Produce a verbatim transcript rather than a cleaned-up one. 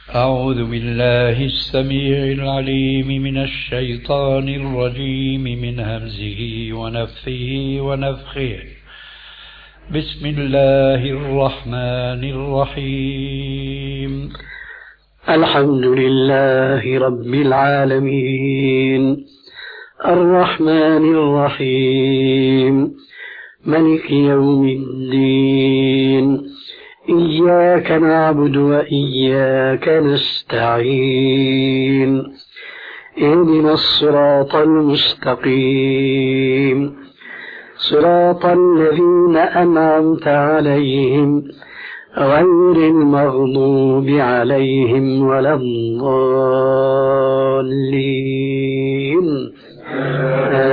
أعوذ بالله السميع العليم من الشيطان الرجيم من همزه ونفثه ونفخه. بسم الله الرحمن الرحيم. الحمد لله رب العالمين الرحمن الرحيم ملك يوم الدين إياك نعبد وإياك نستعين اهدنا الصراط المستقيم صراط الذين أنعمت عليهم غير المغضوب عليهم ولا الضالين